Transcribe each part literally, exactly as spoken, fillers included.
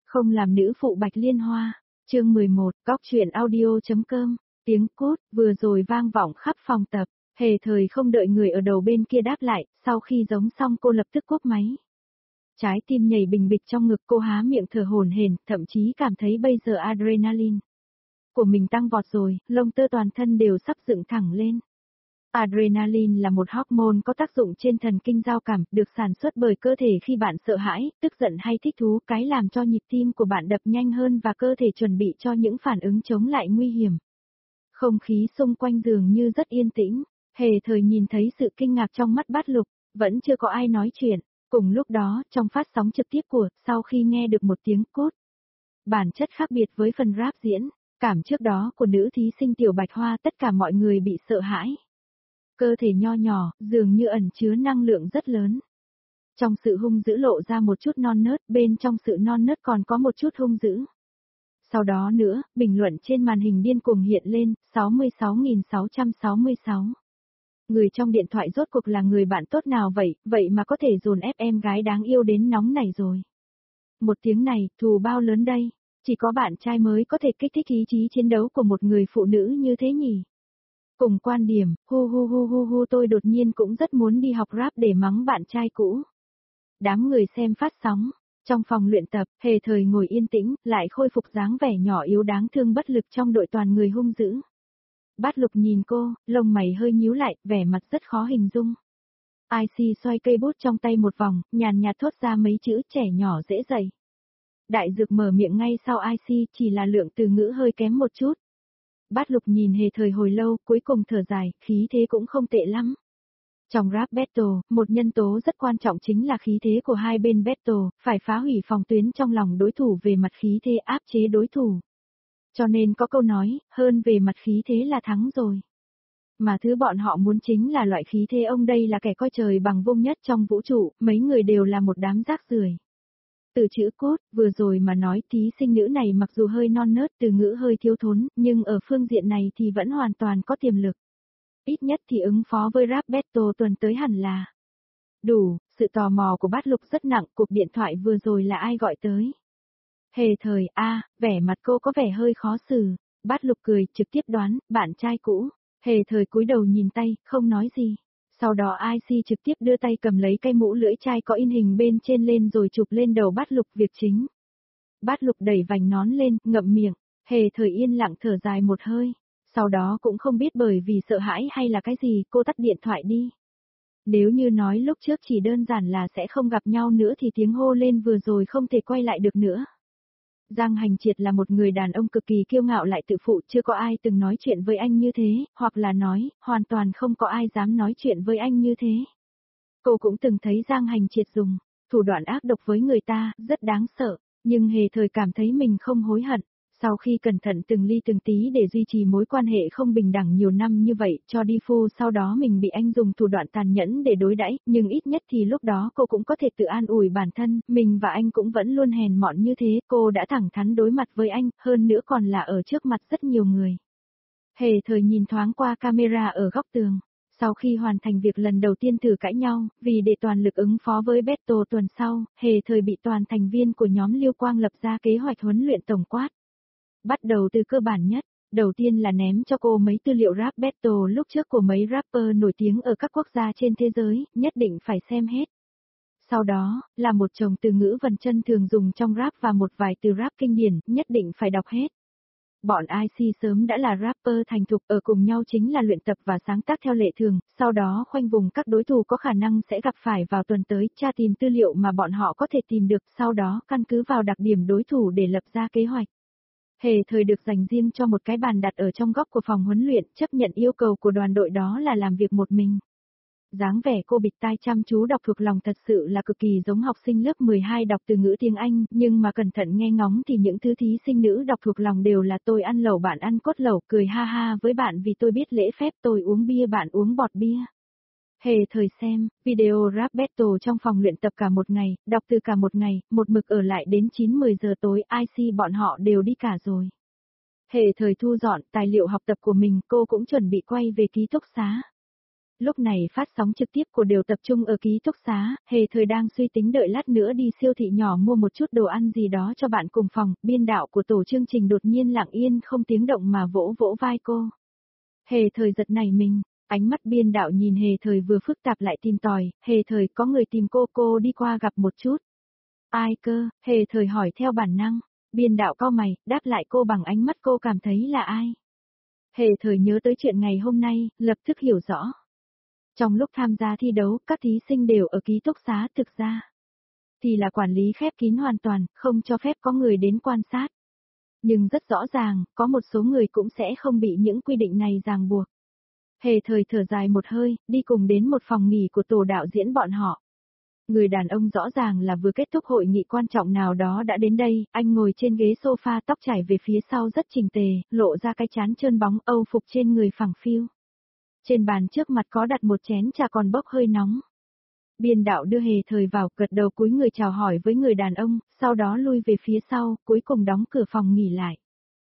Không làm nữ phụ Bạch Liên Hoa. Chương mười một, Cóc truyện audio.com. Tiếng cốt vừa rồi vang vọng khắp phòng tập, hề thời không đợi người ở đầu bên kia đáp lại, sau khi giống xong cô lập tức cúp máy. Trái tim nhảy bình bịch trong ngực, cô há miệng thở hổn hển, thậm chí cảm thấy bây giờ adrenaline của mình tăng vọt rồi, lông tơ toàn thân đều sắp dựng thẳng lên. Adrenaline là một hormone có tác dụng trên thần kinh giao cảm, được sản xuất bởi cơ thể khi bạn sợ hãi, tức giận hay thích thú, cái làm cho nhịp tim của bạn đập nhanh hơn và cơ thể chuẩn bị cho những phản ứng chống lại nguy hiểm. Không khí xung quanh dường như rất yên tĩnh, hề thời nhìn thấy sự kinh ngạc trong mắt Bát Lục, vẫn chưa có ai nói chuyện. Cùng lúc đó, trong phát sóng trực tiếp của, sau khi nghe được một tiếng cốt, bản chất khác biệt với phần rap diễn, cảm trước đó của nữ thí sinh Tiểu Bạch Hoa, tất cả mọi người bị sợ hãi. Cơ thể nho nhỏ, dường như ẩn chứa năng lượng rất lớn. Trong sự hung dữ lộ ra một chút non nớt, bên trong sự non nớt còn có một chút hung dữ. Sau đó nữa, bình luận trên màn hình điên cuồng hiện lên, sáu mươi sáu nghìn sáu trăm sáu mươi sáu. Người trong điện thoại rốt cuộc là người bạn tốt nào vậy, vậy mà có thể dồn ép em gái đáng yêu đến nóng này rồi. Một tiếng này, thù bao lớn đây, chỉ có bạn trai mới có thể kích thích ý chí chiến đấu của một người phụ nữ như thế nhỉ. Cùng quan điểm, hu hu hu hu hu tôi đột nhiên cũng rất muốn đi học rap để mắng bạn trai cũ. Đám người xem phát sóng, trong phòng luyện tập, hề thời ngồi yên tĩnh, lại khôi phục dáng vẻ nhỏ yếu đáng thương bất lực trong đội toàn người hung dữ. Bát Lục nhìn cô, lông mày hơi nhíu lại, vẻ mặt rất khó hình dung. i xê xoay cây bút trong tay một vòng, nhàn nhạt thốt ra mấy chữ trẻ nhỏ dễ dậy. Đại Dược mở miệng ngay sau i xê, chỉ là lượng từ ngữ hơi kém một chút. Bát Lục nhìn hề thời hồi lâu, cuối cùng thở dài, khí thế cũng không tệ lắm. Trong rap battle, một nhân tố rất quan trọng chính là khí thế của hai bên battle, phải phá hủy phòng tuyến trong lòng đối thủ về mặt khí thế, áp chế đối thủ. Cho nên có câu nói, hơn về mặt khí thế là thắng rồi. Mà thứ bọn họ muốn chính là loại khí thế ông đây là kẻ coi trời bằng vung nhất trong vũ trụ, mấy người đều là một đám rác rưởi. Từ chữ cốt, vừa rồi mà nói thí sinh nữ này mặc dù hơi non nớt, từ ngữ hơi thiếu thốn, nhưng ở phương diện này thì vẫn hoàn toàn có tiềm lực. Ít nhất thì ứng phó với rap battle tuần tới hẳn là đủ. Sự tò mò của Bát Lục rất nặng, cuộc điện thoại vừa rồi là ai gọi tới. Hề thời, a, à, vẻ mặt cô có vẻ hơi khó xử. Bát Lục cười, trực tiếp đoán, bạn trai cũ. Hề thời cúi đầu nhìn tay, không nói gì. Sau đó i xê trực tiếp đưa tay cầm lấy cây mũ lưỡi chai có in hình bên trên lên rồi chụp lên đầu Bát Lục việc chính. Bát Lục đẩy vành nón lên, ngậm miệng. Hề thời yên lặng thở dài một hơi. Sau đó cũng không biết bởi vì sợ hãi hay là cái gì, cô tắt điện thoại đi. Nếu như nói lúc trước chỉ đơn giản là sẽ không gặp nhau nữa thì tiếng hô lên vừa rồi không thể quay lại được nữa. Giang Hành Triệt là một người đàn ông cực kỳ kiêu ngạo lại tự phụ, chưa có ai từng nói chuyện với anh như thế, hoặc là nói, hoàn toàn không có ai dám nói chuyện với anh như thế. Cô cũng từng thấy Giang Hành Triệt dùng thủ đoạn ác độc với người ta, rất đáng sợ, nhưng hề thời cảm thấy mình không hối hận. Sau khi cẩn thận từng ly từng tí để duy trì mối quan hệ không bình đẳng nhiều năm như vậy, cho đi phu sau đó mình bị anh dùng thủ đoạn tàn nhẫn để đối đãi, nhưng ít nhất thì lúc đó cô cũng có thể tự an ủi bản thân, mình và anh cũng vẫn luôn hèn mọn như thế, cô đã thẳng thắn đối mặt với anh, hơn nữa còn là ở trước mặt rất nhiều người. Hề thời nhìn thoáng qua camera ở góc tường. Sau khi hoàn thành việc lần đầu tiên thử cãi nhau, vì để toàn lực ứng phó với battle tuần sau, hề thời bị toàn thành viên của nhóm Liêu Quang lập ra kế hoạch huấn luyện tổng quát. Bắt đầu từ cơ bản nhất, đầu tiên là ném cho cô mấy tư liệu rap battle lúc trước của mấy rapper nổi tiếng ở các quốc gia trên thế giới, nhất định phải xem hết. Sau đó, là một chồng từ ngữ vần chân thường dùng trong rap và một vài từ rap kinh điển, nhất định phải đọc hết. Bọn i xê sớm đã là rapper thành thục, ở cùng nhau chính là luyện tập và sáng tác theo lệ thường, sau đó khoanh vùng các đối thủ có khả năng sẽ gặp phải vào tuần tới, tra tìm tư liệu mà bọn họ có thể tìm được, sau đó căn cứ vào đặc điểm đối thủ để lập ra kế hoạch. Hề thời được dành riêng cho một cái bàn đặt ở trong góc của phòng huấn luyện, chấp nhận yêu cầu của đoàn đội đó là làm việc một mình. Dáng vẻ cô bịt tai chăm chú đọc thuộc lòng thật sự là cực kỳ giống học sinh lớp mười hai đọc từ ngữ tiếng Anh, nhưng mà cẩn thận nghe ngóng thì những thứ thí sinh nữ đọc thuộc lòng đều là tôi ăn lẩu bạn ăn cốt lẩu, cười ha ha với bạn vì tôi biết lễ phép, tôi uống bia bạn uống bọt bia. Hề thời xem, video rap battle trong phòng luyện tập cả một ngày, đọc từ cả một ngày, một mực ở lại đến chín mười giờ tối, i xê bọn họ đều đi cả rồi. Hề thời thu dọn tài liệu học tập của mình, cô cũng chuẩn bị quay về ký túc xá. Lúc này phát sóng trực tiếp của đều tập trung ở ký túc xá, Hề Thời đang suy tính đợi lát nữa đi siêu thị nhỏ mua một chút đồ ăn gì đó cho bạn cùng phòng, biên đạo của tổ chương trình đột nhiên lặng yên không tiếng động mà vỗ vỗ vai cô. Hề Thời giật nảy mình, ánh mắt biên đạo nhìn Hề Thời vừa phức tạp lại tìm tòi, Hề Thời có người tìm cô, cô đi qua gặp một chút. Ai cơ, Hề Thời hỏi theo bản năng, biên đạo cau mày, đáp lại cô bằng ánh mắt cô cảm thấy là ai. Hề Thời nhớ tới chuyện ngày hôm nay, lập tức hiểu rõ. Trong lúc tham gia thi đấu, các thí sinh đều ở ký túc xá, thực ra thì là quản lý khép kín hoàn toàn, không cho phép có người đến quan sát. Nhưng rất rõ ràng, có một số người cũng sẽ không bị những quy định này ràng buộc. Hề Thời thở dài một hơi, đi cùng đến một phòng nghỉ của tổ đạo diễn bọn họ. Người đàn ông rõ ràng là vừa kết thúc hội nghị quan trọng nào đó đã đến đây, anh ngồi trên ghế sofa tóc chảy về phía sau rất chỉnh tề, lộ ra cái trán trơn bóng, âu phục trên người phẳng phiu. Trên bàn trước mặt có đặt một chén trà còn bốc hơi nóng. Biên đạo đưa Hề Thời vào, gật đầu cúi người chào hỏi với người đàn ông, sau đó lui về phía sau, cuối cùng đóng cửa phòng nghỉ lại.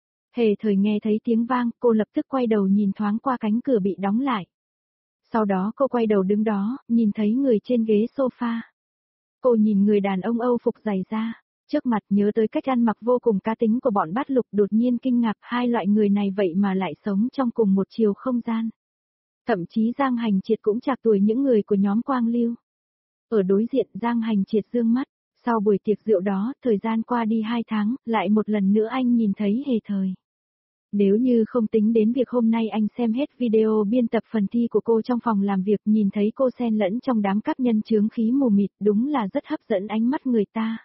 Hề Thời nghe thấy tiếng vang, cô lập tức quay đầu nhìn thoáng qua cánh cửa bị đóng lại. Sau đó cô quay đầu đứng đó, nhìn thấy người trên ghế sofa. Cô nhìn người đàn ông âu phục dày da, trước mặt nhớ tới cách ăn mặc vô cùng cá tính của bọn Bát Lục, đột nhiên kinh ngạc hai loại người này vậy mà lại sống trong cùng một chiều không gian. Thậm chí Giang Hành Triệt cũng trạc tuổi những người của nhóm Quang Lưu. Ở đối diện Giang Hành Triệt dương mắt, sau buổi tiệc rượu đó, thời gian qua đi hai tháng, lại một lần nữa anh nhìn thấy Hề Thời. Nếu như không tính đến việc hôm nay anh xem hết video biên tập phần thi của cô trong phòng làm việc, nhìn thấy cô xen lẫn trong đám các nhân chướng khí mù mịt, đúng là rất hấp dẫn ánh mắt người ta.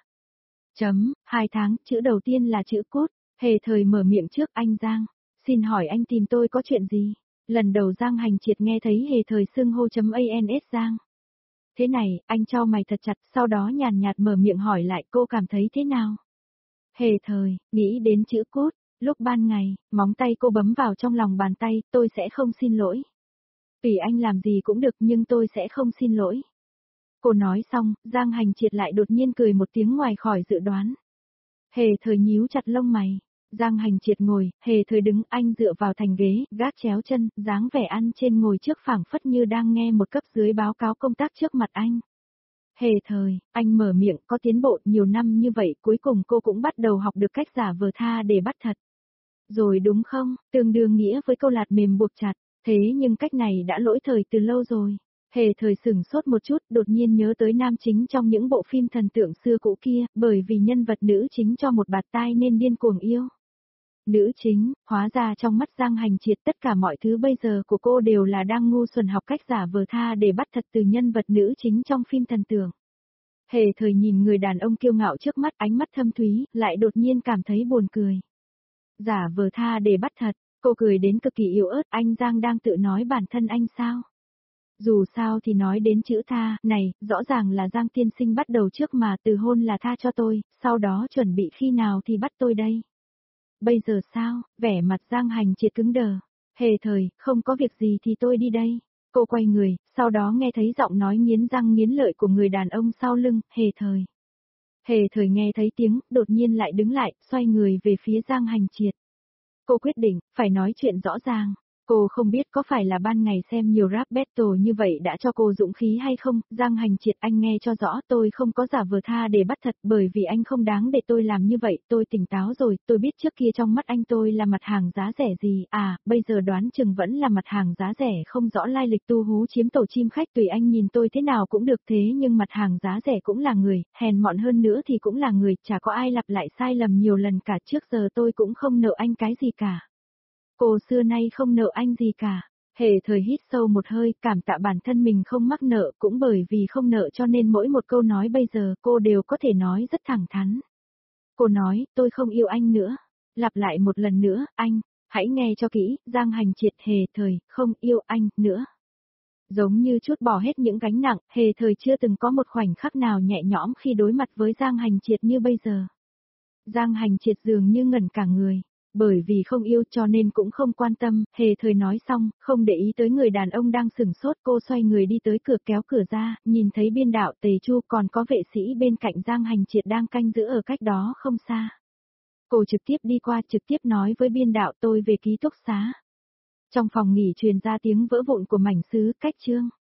Chấm, hai tháng, chữ đầu tiên là chữ cốt, Hề Thời mở miệng trước, anh Giang, xin hỏi anh tìm tôi có chuyện gì? Lần đầu Giang Hành Triệt nghe thấy Hề Thời xưng hô chấm ans Giang. Thế này, anh chau mày thật chặt, sau đó nhàn nhạt mở miệng hỏi lại cô cảm thấy thế nào? Hề Thời, nghĩ đến chữ cốt, lúc ban ngày, móng tay cô bấm vào trong lòng bàn tay, tôi sẽ không xin lỗi. Tùy anh làm gì cũng được nhưng tôi sẽ không xin lỗi. Cô nói xong, Giang Hành Triệt lại đột nhiên cười một tiếng ngoài khỏi dự đoán. Hề Thời nhíu chặt lông mày. Giang Hành Triệt ngồi, Hề Thời đứng, anh dựa vào thành ghế, gác chéo chân, dáng vẻ ăn trên ngồi trước phảng phất như đang nghe một cấp dưới báo cáo công tác trước mặt anh. Hề Thời, anh mở miệng, có tiến bộ nhiều năm như vậy, cuối cùng cô cũng bắt đầu học được cách giả vờ tha để bắt thật. Rồi đúng không, tương đương nghĩa với câu lạt mềm buộc chặt, thế nhưng cách này đã lỗi thời từ lâu rồi. Hề Thời sửng sốt một chút, đột nhiên nhớ tới nam chính trong những bộ phim thần tượng xưa cũ kia, bởi vì nhân vật nữ chính cho một bạt tai nên điên cuồng yêu. Nữ chính, hóa ra trong mắt Giang Hành Triệt tất cả mọi thứ bây giờ của cô đều là đang ngu xuẩn học cách giả vờ tha để bắt thật từ nhân vật nữ chính trong phim thần tượng. Hề Thời nhìn người đàn ông kiêu ngạo trước mắt, ánh mắt thâm thúy, lại đột nhiên cảm thấy buồn cười. Giả vờ tha để bắt thật, cô cười đến cực kỳ yếu ớt, anh Giang đang tự nói bản thân anh sao? Dù sao thì nói đến chữ tha, này, rõ ràng là Giang tiên sinh bắt đầu trước mà, từ hôn là tha cho tôi, sau đó chuẩn bị khi nào thì bắt tôi đây. Bây giờ sao, vẻ mặt Giang Hành Triệt cứng đờ. Hề Thời, không có việc gì thì tôi đi đây. Cô quay người, sau đó nghe thấy giọng nói nghiến răng nghiến lợi của người đàn ông sau lưng, Hề Thời. Hề Thời nghe thấy tiếng, đột nhiên lại đứng lại, xoay người về phía Giang Hành Triệt. Cô quyết định, phải nói chuyện rõ ràng. Cô không biết có phải là ban ngày xem nhiều rap battle như vậy đã cho cô dũng khí hay không, Giang Hành Triệt anh nghe cho rõ, tôi không có giả vờ tha để bắt thật, bởi vì anh không đáng để tôi làm như vậy, tôi tỉnh táo rồi, tôi biết trước kia trong mắt anh tôi là mặt hàng giá rẻ gì, à, bây giờ đoán chừng vẫn là mặt hàng giá rẻ không rõ lai lịch tu hú chiếm tổ chim khách, tùy anh nhìn tôi thế nào cũng được, thế nhưng mặt hàng giá rẻ cũng là người, hèn mọn hơn nữa thì cũng là người, chả có ai lặp lại sai lầm nhiều lần cả, trước giờ tôi cũng không nợ anh cái gì cả. Cô xưa nay không nợ anh gì cả. Hề Thời hít sâu một hơi, cảm tạ bản thân mình không mắc nợ, cũng bởi vì không nợ cho nên mỗi một câu nói bây giờ cô đều có thể nói rất thẳng thắn. Cô nói, tôi không yêu anh nữa. Lặp lại một lần nữa, anh, hãy nghe cho kỹ, Giang Hành Triệt, Hề Thời, không yêu anh nữa. Giống như chút bỏ hết những gánh nặng, Hề Thời chưa từng có một khoảnh khắc nào nhẹ nhõm khi đối mặt với Giang Hành Triệt như bây giờ. Giang Hành Triệt dường như ngẩn cả người. Bởi vì không yêu cho nên cũng không quan tâm, Hề Thời nói xong, không để ý tới người đàn ông đang sửng sốt, cô xoay người đi tới cửa kéo cửa ra, nhìn thấy biên đạo Tề Chu còn có vệ sĩ bên cạnh Giang Hành Triệt đang canh giữ ở cách đó không xa. Cô trực tiếp đi qua trực tiếp nói với biên đạo tôi về ký túc xá. Trong phòng nghỉ truyền ra tiếng vỡ vụn của mảnh sứ cách chương.